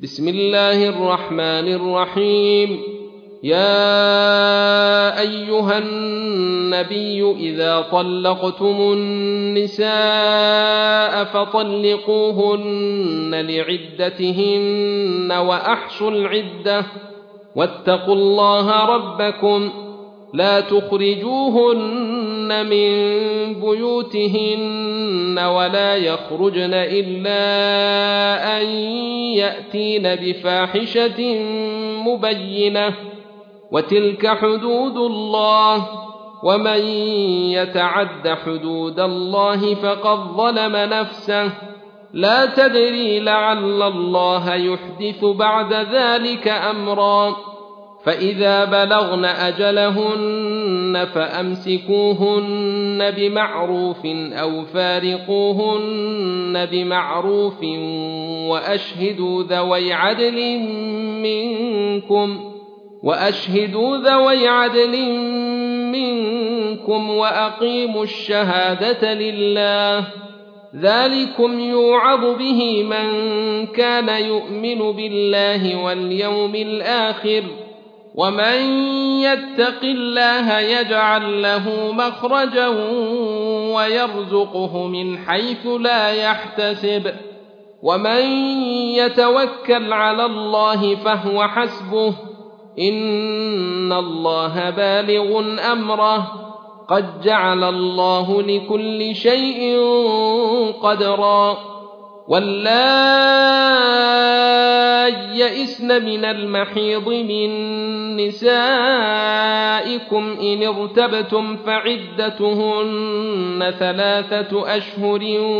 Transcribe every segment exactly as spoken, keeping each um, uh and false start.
بسم الله الرحمن الرحيم. يا أيها النبي إذا طلقتم النساء فطلقوهن لعدتهن وأحصوا العدة واتقوا الله ربكم لا تخرجوهن من بيوتهن ولا يخرجن إلا أن يأتين بفاحشة مبينة وتلك حدود الله ومن يتعد حدود الله فقد ظلم نفسه لا تدري لعل الله يحدث بعد ذلك أمرا. فإذا بلغن أجلهن فأمسكوهن بمعروف أو فارقوهن بمعروف وأشهدوا ذوي عدل منكم وأشهدوا ذوي عدل منكم وأقيموا الشهادة لله ذلكم يوعظ به من كان يؤمن بالله واليوم الآخر ومن يتق الله يجعل له مخرجا ويرزقه من حيث لا يحتسب ومن يتوكل على الله فهو حسبه إن الله بالغ أمره قد جعل الله لكل شيء قدرا. واللائي يئسن من المحيض من نسائكم إن ارتبتم فعدتهن ثلاثة أشهر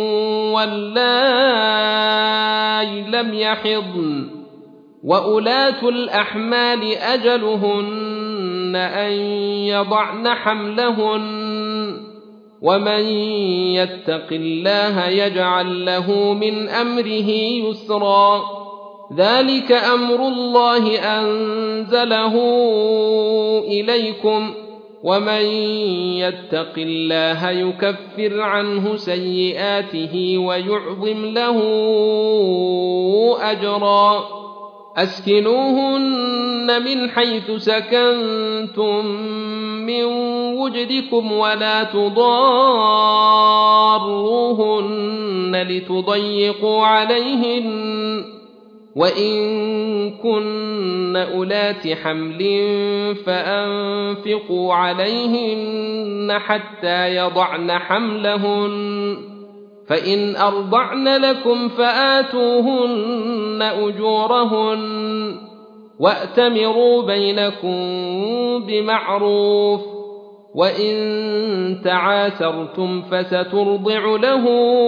واللائي لم يحضن وأولاة الأحمال أجلهن أن يضعن حملهن ومن يتق الله يجعل له من أمره يسرا ذلك أمر الله أنزله إليكم ومن يتق الله يكفر عنه سيئاته ويعظم له أجرا. أسكنوهن من حيث سكنتم من وجدكم ولا تضاروهن لتضيقوا عليهن وإن كن أولات حمل فأنفقوا عليهن حتى يضعن حملهن فإن أرضعن لكم فآتوهن أجورهن وأتمروا بينكم بمعروف وإن تعاسرتم فسترضع له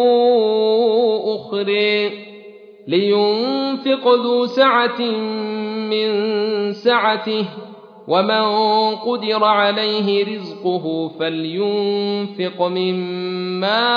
أخرى لينفق ذو سعة من سعته ومن قدر عليه رزقه فلينفق مما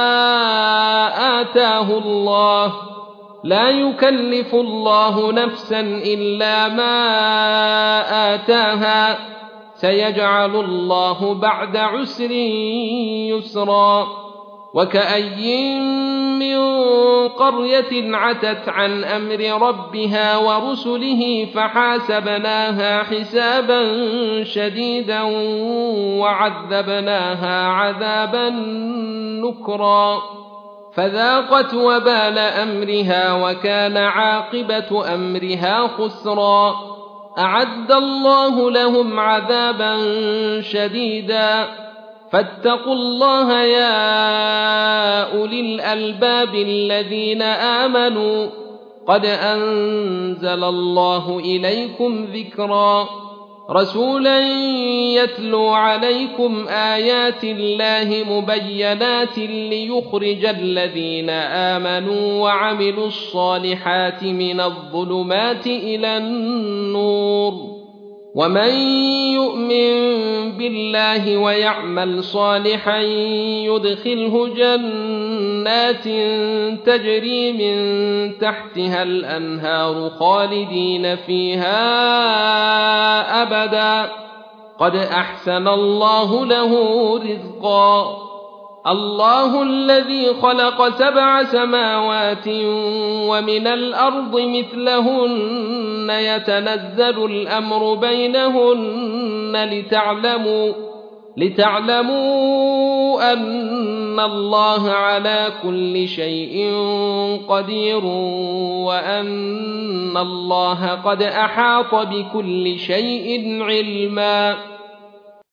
آتاه الله لا يكلف الله نفسا إلا ما آتاها سيجعل الله بعد عسر يسرا. وكأي من قرية عتت عن أمر ربها ورسله فحاسبناها حسابا شديدا وعذبناها عذابا نكرا فذاقت وبال أمرها وكان عاقبة أمرها خسرا. أعد الله لهم عذابا شديدا فاتقوا الله يا أولي الألباب الذين آمنوا قد أنزل الله إليكم ذكرا رسولا يتلو عليكم آيات الله مبينات ليخرج الذين آمنوا وعملوا الصالحات من الظلمات إلى النور ومن يؤمن بالله ويعمل صالحا يدخله جنات تجري من تحتها الأنهار خالدين فيها أبدا قد أحسن الله له رزقا. الله الذي خلق سبع سماوات ومن الأرض مثلهن يتنزل الأمر بينهن لتعلموا, لتعلموا أن الله على كل شيء قدير وأن الله قد أحاط بكل شيء علما